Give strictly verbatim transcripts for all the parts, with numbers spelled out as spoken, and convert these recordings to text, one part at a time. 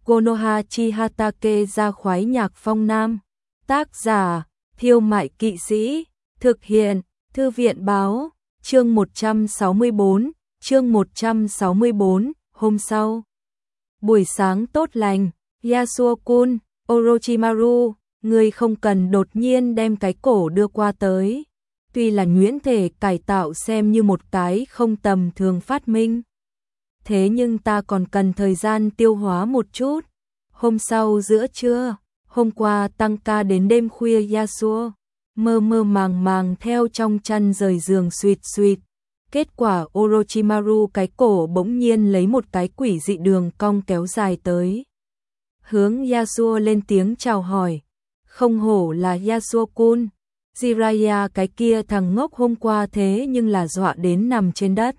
Konohachi Hatake ra khoái nhạc phong nam. Tác giả, Thiêu Mại Kỵ Sĩ, thực hiện, Thư viện báo, chương một trăm sáu mươi bốn, chương một trăm sáu mươi bốn, hôm sau. Buổi sáng tốt lành, Yasuo-kun, Orochimaru, ngươi không cần đột nhiên đem cái cổ đưa qua tới. Tuy là nhuyễn thể cải tạo xem như một cái không tầm thường phát minh. Thế nhưng ta còn cần thời gian tiêu hóa một chút. Hôm sau giữa trưa, hôm qua tăng ca đến đêm khuya Yasuo, mơ mơ màng màng theo trong chăn rời giường suýt suýt. Kết quả Orochimaru cái cổ bỗng nhiên lấy một cái quỷ dị đường cong kéo dài tới. Hướng Yasuo lên tiếng chào hỏi. Không hổ là Yasuo-kun. Jiraiya cái kia thằng ngốc hôm qua thế nhưng là dọa đến nằm trên đất.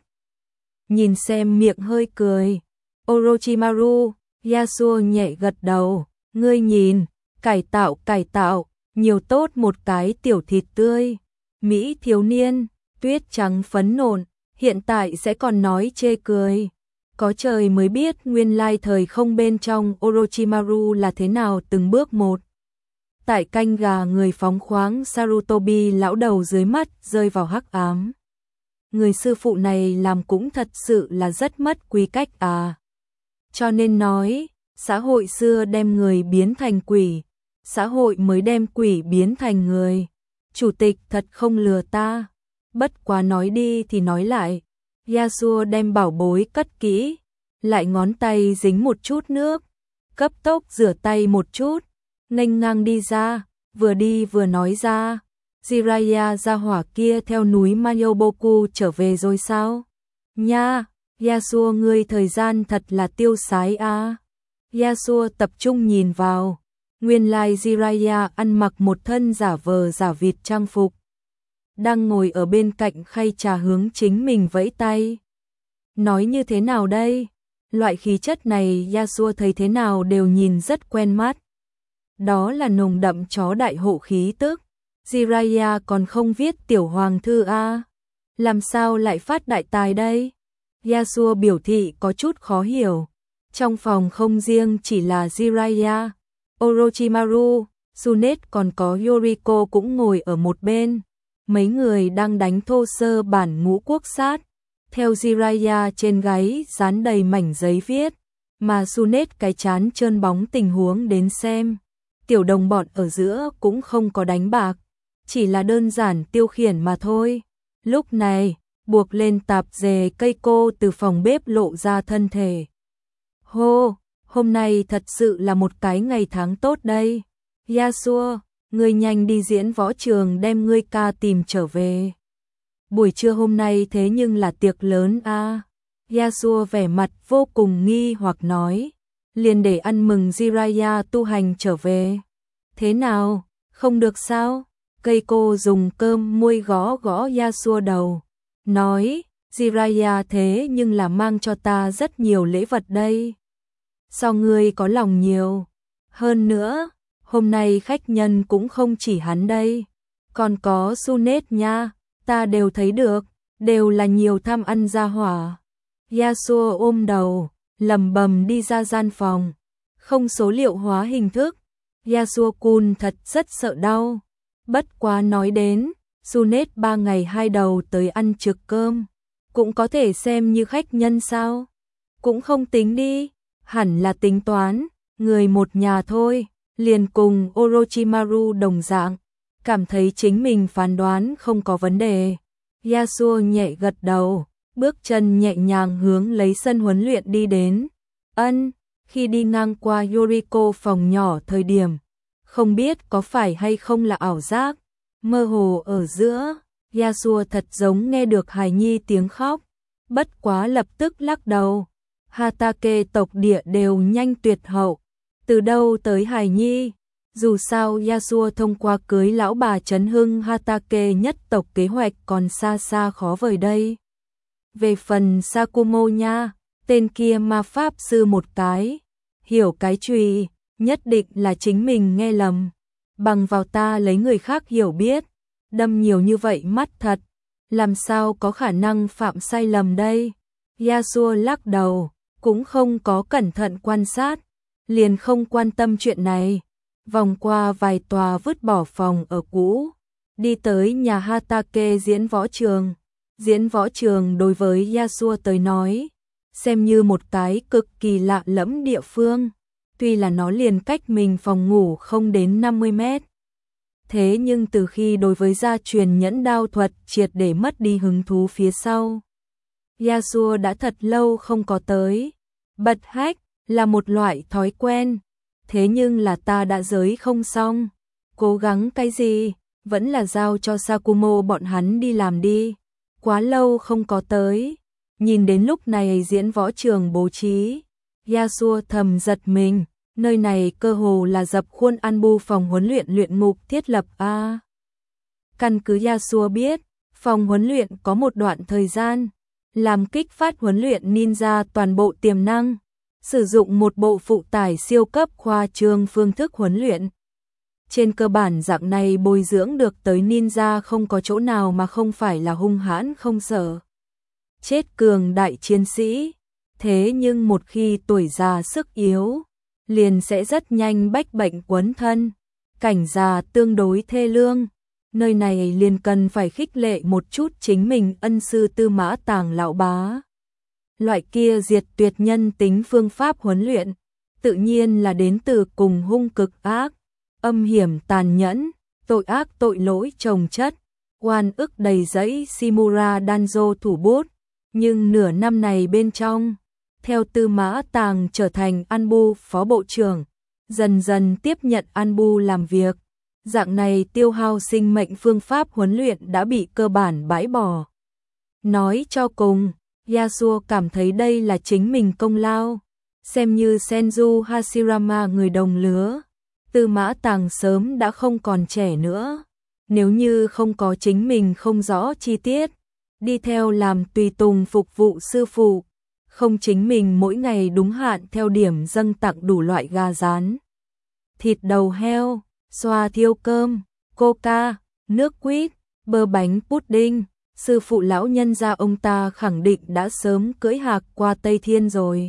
Nhìn xem miệng hơi cười. Orochimaru, Yasuo nhẹ gật đầu. Ngươi nhìn, cải tạo cải tạo, nhiều tốt một cái tiểu thịt tươi. Mỹ thiếu niên, tuyết trắng phấn nộn, hiện tại sẽ còn nói chê cười. Có trời mới biết nguyên lai thời không bên trong Orochimaru là thế nào từng bước một. Tại canh gà người phóng khoáng Sarutobi lão đầu dưới mắt rơi vào hắc ám. Người sư phụ này làm cũng thật sự là rất mất quý cách à. Cho nên nói, xã hội xưa đem người biến thành quỷ, xã hội mới đem quỷ biến thành người. Chủ tịch thật không lừa ta. Bất quá nói đi thì nói lại. Yasuo đem bảo bối cất kỹ, lại ngón tay dính một chút nước, cấp tốc rửa tay một chút, nghênh ngang đi ra, vừa đi vừa nói ra. Jiraiya ra hỏa kia theo núi Mayoboku trở về rồi sao? Nha, Yasuo ngươi thời gian thật là tiêu sái a. Yasuo tập trung nhìn vào, nguyên lai Jiraiya ăn mặc một thân giả vờ giả vịt trang phục, đang ngồi ở bên cạnh khay trà hướng chính mình vẫy tay. Nói như thế nào đây? Loại khí chất này Yasuo thấy thế nào đều nhìn rất quen mắt. Đó là nồng đậm chó đại hộ khí tức. Jiraiya còn không viết tiểu hoàng thư a, làm sao lại phát đại tài đây? Yasuo biểu thị có chút khó hiểu. Trong phòng không riêng chỉ là Jiraiya, Orochimaru, Tsunade còn có Yoriko cũng ngồi ở một bên. Mấy người đang đánh thô sơ bản ngũ quốc sát. Theo Jiraiya trên gáy dán đầy mảnh giấy viết, mà Tsunade cái chán trơn bóng tình huống đến xem. Tiểu đồng bọn ở giữa cũng không có đánh bạc, chỉ là đơn giản tiêu khiển mà thôi. Lúc này, buộc lên tạp dề cây cô từ phòng bếp lộ ra thân thể. Hô, hôm nay thật sự là một cái ngày tháng tốt đây. Yasuo, ngươi nhanh đi diễn võ trường đem ngươi ca tìm trở về. Buổi trưa hôm nay thế nhưng là tiệc lớn a. À. Yasuo vẻ mặt vô cùng nghi hoặc nói, liền để ăn mừng Jiraiya tu hành trở về. Thế nào, không được sao? Cây cô dùng cơm muôi gõ gõ Yasuo đầu, nói, Jiraiya thế nhưng là mang cho ta rất nhiều lễ vật đây. Sao ngươi có lòng nhiều? Hơn nữa, hôm nay khách nhân cũng không chỉ hắn đây, còn có Tsunade nha, ta đều thấy được, đều là nhiều tham ăn gia hỏa. Yasuo ôm đầu, lầm bầm đi ra gian phòng, không số liệu hóa hình thức. Yasuo-kun thật rất sợ đau. Bất quá nói đến, Tsunade ba ngày hai đầu tới ăn trực cơm, cũng có thể xem như khách nhân sao? Cũng không tính đi, hẳn là tính toán, người một nhà thôi, liền cùng Orochimaru đồng dạng, cảm thấy chính mình phán đoán không có vấn đề. Yasuo nhẹ gật đầu, bước chân nhẹ nhàng hướng lấy sân huấn luyện đi đến. Ân, khi đi ngang qua Yoriko phòng nhỏ thời điểm, không biết có phải hay không là ảo giác, mơ hồ ở giữa, Yasuo thật giống nghe được hài nhi tiếng khóc, bất quá lập tức lắc đầu. Hatake tộc địa đều nhanh tuyệt hậu, từ đâu tới hài nhi? Dù sao Yasuo thông qua cưới lão bà Trấn Hưng Hatake nhất tộc kế hoạch còn xa xa khó vời đây. Về phần Sakumo nha, tên kia ma pháp sư một cái, hiểu cái chùy, nhất định là chính mình nghe lầm. Bằng vào ta lấy người khác hiểu biết, đâm nhiều như vậy mắt thật, làm sao có khả năng phạm sai lầm đây? Yasuo lắc đầu, cũng không có cẩn thận quan sát, liền không quan tâm chuyện này, vòng qua vài tòa vứt bỏ phòng ở cũ, đi tới nhà Hatake diễn võ trường. Diễn võ trường đối với Yasuo tới nói, xem như một cái cực kỳ lạ lẫm địa phương, tuy là nó liền cách mình phòng ngủ không đến năm mươi mét. Thế nhưng từ khi đối với gia truyền nhẫn đao thuật triệt để mất đi hứng thú phía sau, Yasuo đã thật lâu không có tới. Bật hách là một loại thói quen, thế nhưng là ta đã giới không xong, cố gắng cái gì, vẫn là giao cho Sakumo bọn hắn đi làm đi, quá lâu không có tới. Nhìn đến lúc này diễn võ trường bố trí, Yasuo thầm giật mình, nơi này cơ hồ là dập khuôn Anbu phòng huấn luyện luyện ngục thiết lập a. Căn cứ Yasuo biết, phòng huấn luyện có một đoạn thời gian làm kích phát huấn luyện ninja toàn bộ tiềm năng, sử dụng một bộ phụ tải siêu cấp khoa trương phương thức huấn luyện. Trên cơ bản dạng này bồi dưỡng được tới ninja không có chỗ nào mà không phải là hung hãn không sợ chết cường đại chiến sĩ. Thế nhưng một khi tuổi già sức yếu, liền sẽ rất nhanh bách bệnh quấn thân, cảnh già tương đối thê lương. Nơi này liền cần phải khích lệ một chút chính mình ân sư Tư Mã Tàng lão bá. Loại kia diệt tuyệt nhân tính phương pháp huấn luyện, tự nhiên là đến từ cùng hung cực ác, âm hiểm tàn nhẫn, tội ác tội lỗi chồng chất, oan ức đầy dẫy Shimura Danzo thủ bút. Nhưng nửa năm này bên trong, theo Tư Mã Tàng trở thành Anbu phó bộ trưởng, dần dần tiếp nhận Anbu làm việc, dạng này tiêu hao sinh mệnh phương pháp huấn luyện đã bị cơ bản bãi bỏ. Nói cho cùng, Yasuo cảm thấy đây là chính mình công lao, xem như Senju Hashirama người đồng lứa. Tư Mã Tàng sớm đã không còn trẻ nữa, nếu như không có chính mình không rõ chi tiết, đi theo làm tùy tùng phục vụ sư phụ, không chính mình mỗi ngày đúng hạn theo điểm dâng tặng đủ loại gà rán, thịt đầu heo, xoa thiêu cơm, coca, nước quýt, bơ bánh pudding, sư phụ lão nhân gia ông ta khẳng định đã sớm cưỡi hạc qua Tây Thiên rồi.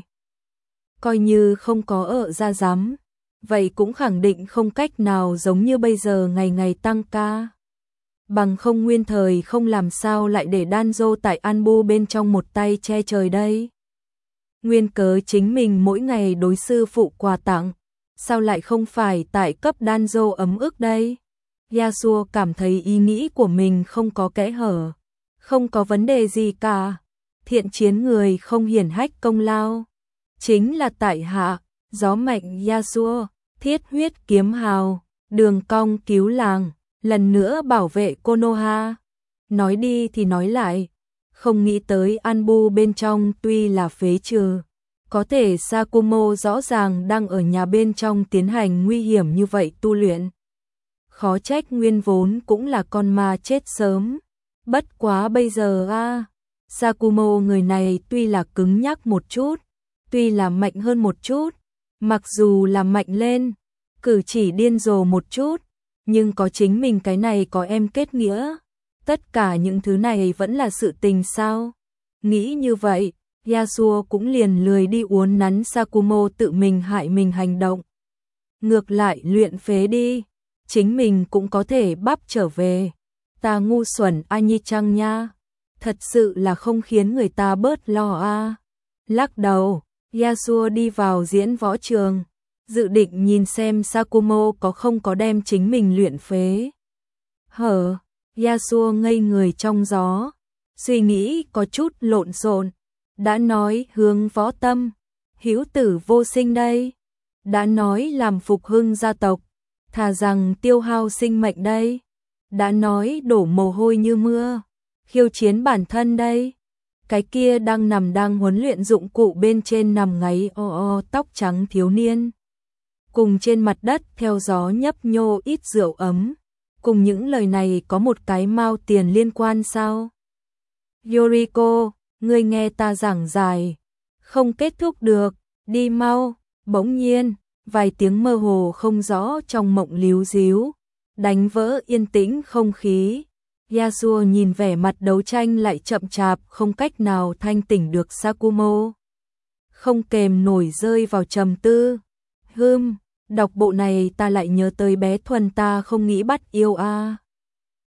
Coi như không có ở gia giám, vậy cũng khẳng định không cách nào giống như bây giờ ngày ngày tăng ca. Bằng không nguyên thời không làm sao lại để Danzo tại Anbu bên trong một tay che trời đây. Nguyên cớ chính mình mỗi ngày đối sư phụ quà tặng, sao lại không phải tại cấp Danzo ấm ức đây? Yasuo cảm thấy ý nghĩ của mình không có kẽ hở, không có vấn đề gì cả. Thiện chiến người không hiển hách công lao, chính là tại hạ, gió mạnh Yasuo, thiết huyết kiếm hào, đường cong cứu làng, lần nữa bảo vệ Konoha. Nói đi thì nói lại, không nghĩ tới Anbu bên trong tuy là phế trừ, có thể Sakumo rõ ràng đang ở nhà bên trong tiến hành nguy hiểm như vậy tu luyện. Khó trách nguyên vốn cũng là con ma chết sớm. Bất quá bây giờ a, à, Sakumo người này tuy là cứng nhắc một chút, tuy là mạnh hơn một chút, mặc dù là mạnh lên, cử chỉ điên rồ một chút, nhưng có chính mình cái này có em kết nghĩa. Tất cả những thứ này vẫn là sự tình sao? Nghĩ như vậy, Yasuo cũng liền lười đi uốn nắn Sakumo tự mình hại mình hành động. Ngược lại luyện phế đi, chính mình cũng có thể bắp trở về. Ta ngu xuẩn a nhi chăng nha, thật sự là không khiến người ta bớt lo a. À. Lắc đầu, Yasuo đi vào diễn võ trường, dự định nhìn xem Sakumo có không có đem chính mình luyện phế. Hở, Yasuo ngây người trong gió, suy nghĩ có chút lộn xộn. Đã nói hướng võ tâm, hữu tử vô sinh đây. Đã nói làm phục hưng gia tộc, thà rằng tiêu hao sinh mệnh đây. Đã nói đổ mồ hôi như mưa, khiêu chiến bản thân đây. Cái kia đang nằm đang huấn luyện dụng cụ bên trên nằm ngáy o o tóc trắng thiếu niên. Cùng trên mặt đất theo gió nhấp nhô ít rượu ấm. Cùng những lời này có một cái mao tiền liên quan sao? Yoriko, ngươi nghe ta giảng dài, không kết thúc được, đi mau. Bỗng nhiên, vài tiếng mơ hồ không rõ trong mộng líu díu, đánh vỡ yên tĩnh không khí. Yasuo nhìn vẻ mặt đấu tranh lại chậm chạp không cách nào thanh tỉnh được Sakumo, không kềm nổi rơi vào trầm tư. Hưm, đọc bộ này ta lại nhớ tới bé Thuần ta không nghĩ bắt yêu a.